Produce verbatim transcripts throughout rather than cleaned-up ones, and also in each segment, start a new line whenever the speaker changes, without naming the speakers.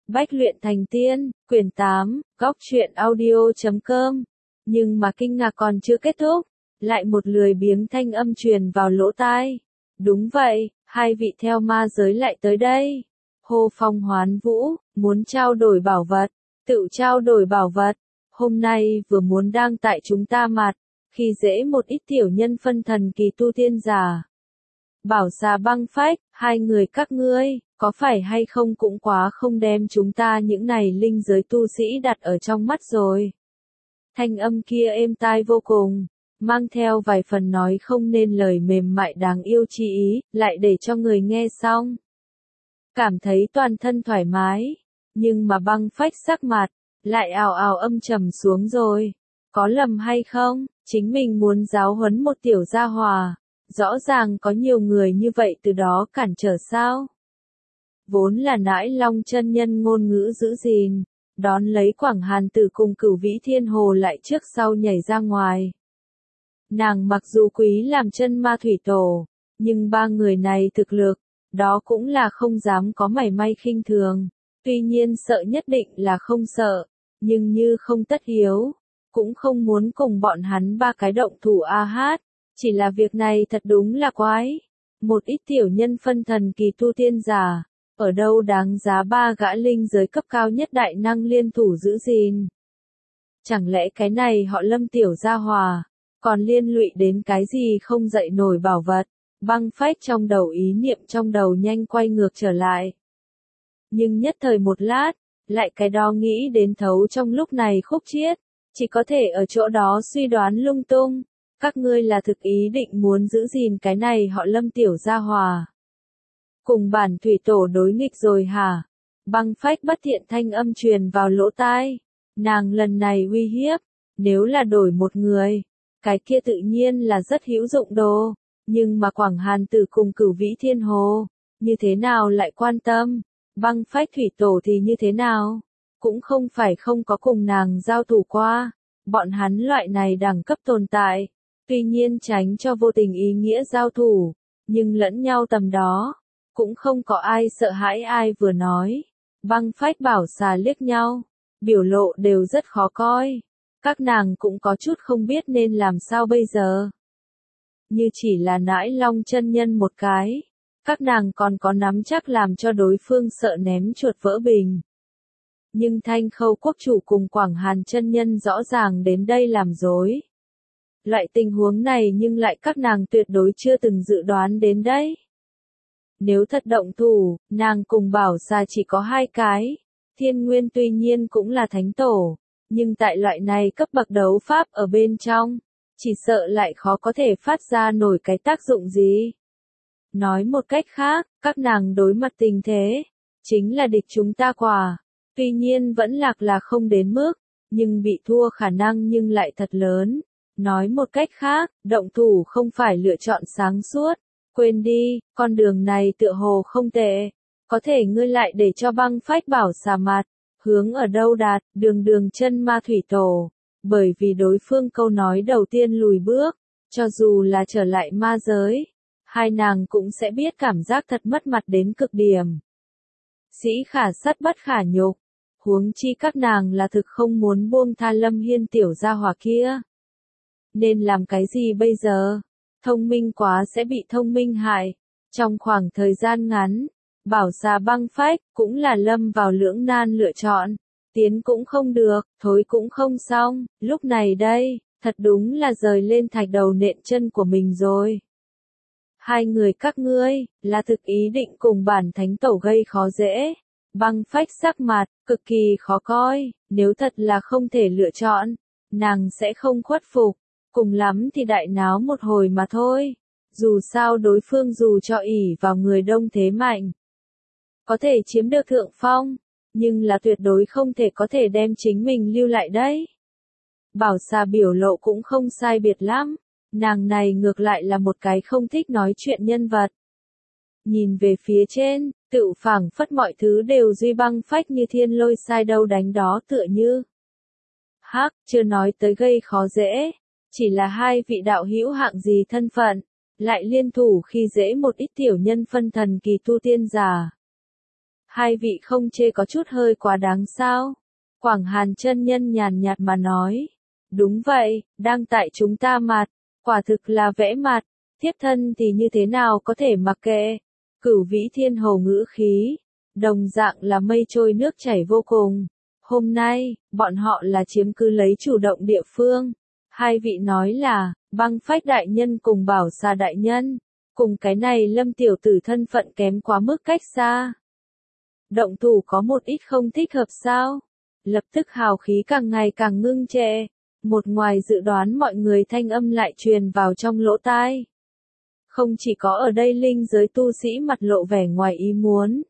Bách luyện thành tiên, quyển tám, góc truyện audio chấm com. Nhưng mà kinh ngạc còn chưa kết thúc, lại một lười biếng thanh âm truyền vào lỗ tai. Đúng vậy, hai vị theo ma giới lại tới đây. Hô Phong Hoán Vũ, muốn trao đổi bảo vật, tự trao đổi bảo vật. Hôm nay vừa muốn đang tại chúng ta mặt, khi dễ một ít tiểu nhân phân thần kỳ tu tiên giả. Bảo Xà Băng Phách, hai người các ngươi, có phải hay không cũng quá không đem chúng ta những này linh giới tu sĩ đặt ở trong mắt rồi. Thanh âm kia êm tai vô cùng, mang theo vài phần nói không nên lời mềm mại đáng yêu chi ý, lại để cho người nghe xong cảm thấy toàn thân thoải mái, nhưng mà Băng Phách sắc mặt lại ào ào âm trầm xuống rồi. Có lầm hay không, chính mình muốn giáo huấn một tiểu gia hòa, rõ ràng có nhiều người như vậy từ đó cản trở sao? Vốn là Nãi Long chân nhân ngôn ngữ giữ gìn, đón lấy Quảng Hàn Tử cùng Cửu Vĩ Thiên Hồ lại trước sau nhảy ra ngoài. Nàng mặc dù quý làm chân ma thủy tổ, nhưng ba người này thực lực, đó cũng là không dám có mảy may khinh thường. Tuy nhiên sợ nhất định là không sợ, nhưng như không tất yếu, cũng không muốn cùng bọn hắn ba cái động thủ a hát. Chỉ là việc này thật đúng là quái. Một ít tiểu nhân phân thần kỳ tu tiên giả, ở đâu đáng giá ba gã linh giới cấp cao nhất đại năng liên thủ giữ gìn. Chẳng lẽ cái này họ Lâm tiểu gia hòa, còn liên lụy đến cái gì không dậy nổi bảo vật. Băng Phách trong đầu ý niệm trong đầu nhanh quay ngược trở lại. Nhưng nhất thời một lát, lại cái đó nghĩ đến thấu trong lúc này khúc chiết, chỉ có thể ở chỗ đó suy đoán lung tung. Các ngươi là thực ý định muốn giữ gìn cái này họ Lâm tiểu gia hòa, cùng bản thủy tổ đối nghịch rồi hả? Băng Phách bất thiện thanh âm truyền vào lỗ tai. Nàng lần này uy hiếp, nếu là đổi một người, cái kia tự nhiên là rất hữu dụng đồ. Nhưng mà Quảng Hàn Tử cùng Cửu Vĩ Thiên Hồ, như thế nào lại quan tâm? Băng Phách thủy tổ thì như thế nào? Cũng không phải không có cùng nàng giao thủ qua. Bọn hắn loại này đẳng cấp tồn tại, tuy nhiên tránh cho vô tình ý nghĩa giao thủ, nhưng lẫn nhau tầm đó, cũng không có ai sợ hãi ai vừa nói. Băng Phách Bảo Xà liếc nhau, biểu lộ đều rất khó coi. Các nàng cũng có chút không biết nên làm sao bây giờ. Như chỉ là Nãi Long chân nhân một cái, các nàng còn có nắm chắc làm cho đối phương sợ ném chuột vỡ bình. Nhưng Thanh Khâu quốc chủ cùng Quảng Hàn chân nhân rõ ràng đến đây làm dối. Loại tình huống này nhưng lại các nàng tuyệt đối chưa từng dự đoán đến đấy. Nếu thật động thủ, nàng cùng Bảo Xà chỉ có hai cái. Thiên Nguyên tuy nhiên cũng là thánh tổ, nhưng tại loại này cấp bậc đấu pháp ở bên trong, chỉ sợ lại khó có thể phát ra nổi cái tác dụng gì. Nói một cách khác, các nàng đối mặt tình thế, chính là địch chúng ta quả. Tuy nhiên vẫn lạc là không đến mức, nhưng bị thua khả năng nhưng lại thật lớn. Nói một cách khác, động thủ không phải lựa chọn sáng suốt. Quên đi, con đường này tựa hồ không tệ. Có thể ngươi lại để cho Băng Phách Bảo Xà mặt, hướng ở đâu đạt, đường đường chân ma thủy tổ. Bởi vì đối phương câu nói đầu tiên lùi bước, cho dù là trở lại ma giới, hai nàng cũng sẽ biết cảm giác thật mất mặt đến cực điểm. Sĩ khả sắt bất khả nhục, huống chi các nàng là thực không muốn buông tha Lâm Hiên tiểu gia hỏa kia. Nên làm cái gì bây giờ? Thông minh quá sẽ bị thông minh hại. Trong khoảng thời gian ngắn, Bảo Xà Băng Phách cũng là lâm vào lưỡng nan lựa chọn. Tiến cũng không được, thối cũng không xong. Lúc này đây, thật đúng là rời lên thạch đầu nện chân của mình rồi. Hai người các ngươi, là thực ý định cùng bản thánh tổ gây khó dễ. Băng Phách sắc mặt, cực kỳ khó coi. Nếu thật là không thể lựa chọn, nàng sẽ không khuất phục. Cùng lắm thì đại náo một hồi mà thôi. Dù sao đối phương dù cho ỷ vào người đông thế mạnh, có thể chiếm được thượng phong, nhưng là tuyệt đối không thể có thể đem chính mình lưu lại đấy. Bảo Xà biểu lộ cũng không sai biệt lắm. Nàng này ngược lại là một cái không thích nói chuyện nhân vật. Nhìn về phía trên, tự phảng phất mọi thứ đều duy Băng Phách như thiên lôi sai đâu đánh đó tựa như. Hắc, chưa nói tới gây khó dễ. Chỉ là hai vị đạo hữu hạng gì thân phận, lại liên thủ khi dễ một ít tiểu nhân phân thần kỳ tu tiên giả. Hai vị không chê có chút hơi quá đáng sao? Quảng Hàn chân nhân nhàn nhạt mà nói. Đúng vậy, đang tại chúng ta mặt, quả thực là vẽ mặt, thiếp thân thì như thế nào có thể mặc kệ. Cửu Vĩ Thiên Hồ ngữ khí, đồng dạng là mây trôi nước chảy vô cùng. Hôm nay, bọn họ là chiếm cứ lấy chủ động địa phương. Hai vị nói là, Băng Phách đại nhân cùng Bảo Xà đại nhân, cùng cái này Lâm tiểu tử thân phận kém quá mức cách xa. Động thủ có một ít không thích hợp sao? Lập tức hào khí càng ngày càng ngưng trệ. Một ngoài dự đoán mọi người thanh âm lại truyền vào trong lỗ tai. Không chỉ có ở đây linh giới tu sĩ mặt lộ vẻ ngoài ý muốn.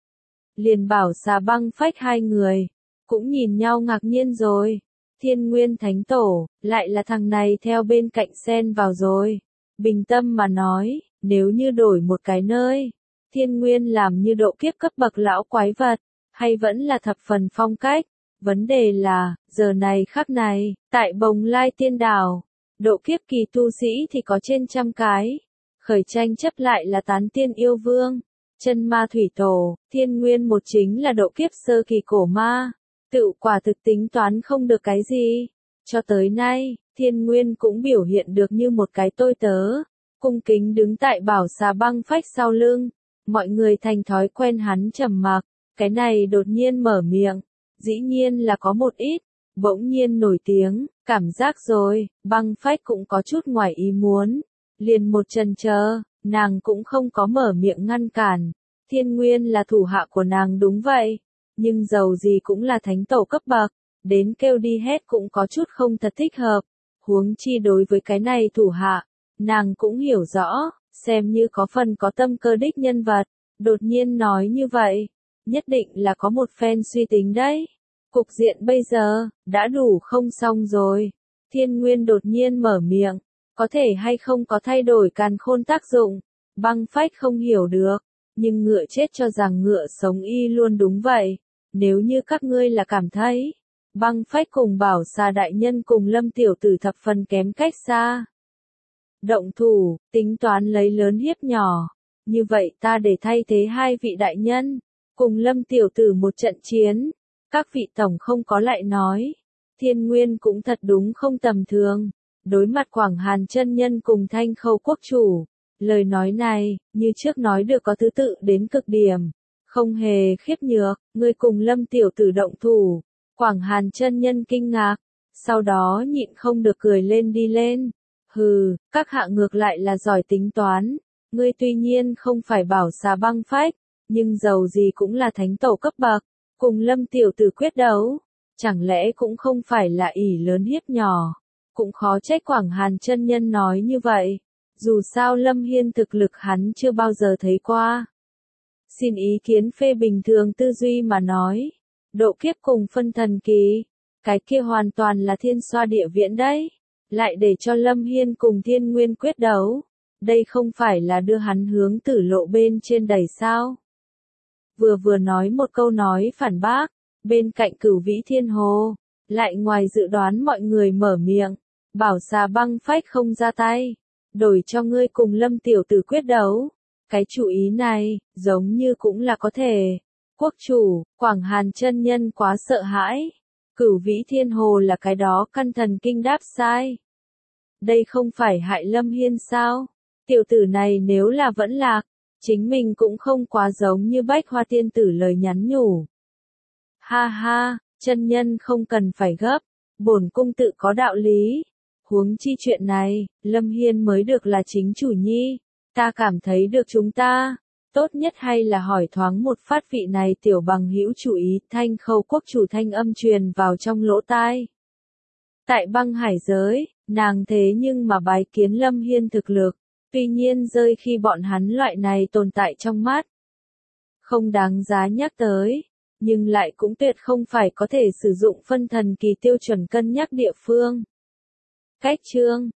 Liền Bảo Xà Băng Phách hai người, cũng nhìn nhau ngạc nhiên rồi. Thiên Nguyên Thánh Tổ, lại là thằng này theo bên cạnh xen vào rồi. Bình tâm mà nói, nếu như đổi một cái nơi, Thiên Nguyên làm như độ kiếp cấp bậc lão quái vật, hay vẫn là thập phần phong cách. Vấn đề là, giờ này khắc này, tại Bồng Lai Tiên Đảo, độ kiếp kỳ tu sĩ thì có trên trăm cái. Khởi tranh chấp lại là tán tiên yêu vương, chân ma thủy tổ, Thiên Nguyên một chính là độ kiếp sơ kỳ cổ ma. Tự quả thực tính toán không được cái gì. Cho tới nay, Thiên Nguyên cũng biểu hiện được như một cái tôi tớ, cung kính đứng tại Bảo Xà Băng Phách sau lưng. Mọi người thành thói quen hắn trầm mặc, cái này đột nhiên mở miệng, dĩ nhiên là có một ít, bỗng nhiên nổi tiếng, cảm giác rồi, Băng Phách cũng có chút ngoài ý muốn. Liền một chần chờ, nàng cũng không có mở miệng ngăn cản. Thiên Nguyên là thủ hạ của nàng đúng vậy, nhưng dầu gì cũng là thánh tổ cấp bậc, đến kêu đi hết cũng có chút không thật thích hợp. Huống chi đối với cái này thủ hạ, nàng cũng hiểu rõ, xem như có phần có tâm cơ đích nhân vật, đột nhiên nói như vậy, nhất định là có một phen suy tính đấy. Cục diện bây giờ, đã đủ không xong rồi. Thiên Nguyên đột nhiên mở miệng, có thể hay không có thay đổi càn khôn tác dụng, Băng Phách không hiểu được, nhưng ngựa chết cho rằng ngựa sống y luôn đúng vậy. Nếu như các ngươi là cảm thấy, Băng Phách cùng Bảo Xà đại nhân cùng Lâm tiểu tử thập phần kém cách xa. Động thủ, tính toán lấy lớn hiếp nhỏ, như vậy ta để thay thế hai vị đại nhân, cùng Lâm tiểu tử một trận chiến. Các vị tổng không có lại nói, Thiên Nguyên cũng thật đúng không tầm thường. Đối mặt Quảng Hàn chân nhân cùng Thanh Khâu quốc chủ, lời nói này, như trước nói được có thứ tự đến cực điểm, không hề khiếp nhược, ngươi cùng Lâm tiểu tử động thủ. Quảng Hàn chân nhân kinh ngạc, sau đó nhịn không được cười lên đi lên. Hừ, các hạ ngược lại là giỏi tính toán, ngươi tuy nhiên không phải Bảo Xà Băng Phách, nhưng dầu gì cũng là thánh tổ cấp bậc, cùng Lâm tiểu tử quyết đấu, chẳng lẽ cũng không phải là ỷ lớn hiếp nhỏ. Cũng khó trách Quảng Hàn chân nhân nói như vậy, dù sao Lâm Hiên thực lực hắn chưa bao giờ thấy qua. Xin ý kiến phê bình thường tư duy mà nói, độ kiếp cùng phân thần kỳ, cái kia hoàn toàn là thiên xoa địa viễn đấy, lại để cho Lâm Hiên cùng Thiên Nguyên quyết đấu, đây không phải là đưa hắn hướng tử lộ bên trên đẩy sao. Vừa vừa nói một câu nói phản bác, bên cạnh Cửu Vĩ Thiên Hồ, lại ngoài dự đoán mọi người mở miệng. Bảo Xà Băng Phách không ra tay, đổi cho ngươi cùng Lâm tiểu tử quyết đấu. Cái chủ ý này, giống như cũng là có thể. Quốc chủ, Quảng Hàn chân nhân quá sợ hãi. Cửu Vĩ Thiên Hồ là cái đó căn thần kinh đáp sai. Đây không phải hại Lâm Hiên sao? Tiểu tử này nếu là vẫn lạc, chính mình cũng không quá giống như Bách Hoa tiên tử lời nhắn nhủ. Ha ha, chân nhân không cần phải gấp, bổn cung tự có đạo lý. Huống chi chuyện này, Lâm Hiên mới được là chính chủ nhi, ta cảm thấy được chúng ta, tốt nhất hay là hỏi thoáng một phát vị này tiểu bằng hữu chủ ý. Thanh Khâu quốc chủ thanh âm truyền vào trong lỗ tai. Tại Băng Hải giới, nàng thế nhưng mà bái kiến Lâm Hiên thực lực, tuy nhiên rơi khi bọn hắn loại này tồn tại trong mắt. Không đáng giá nhắc tới, nhưng lại cũng tuyệt không phải có thể sử dụng phân thần kỳ tiêu chuẩn cân nhắc địa phương. Cách chương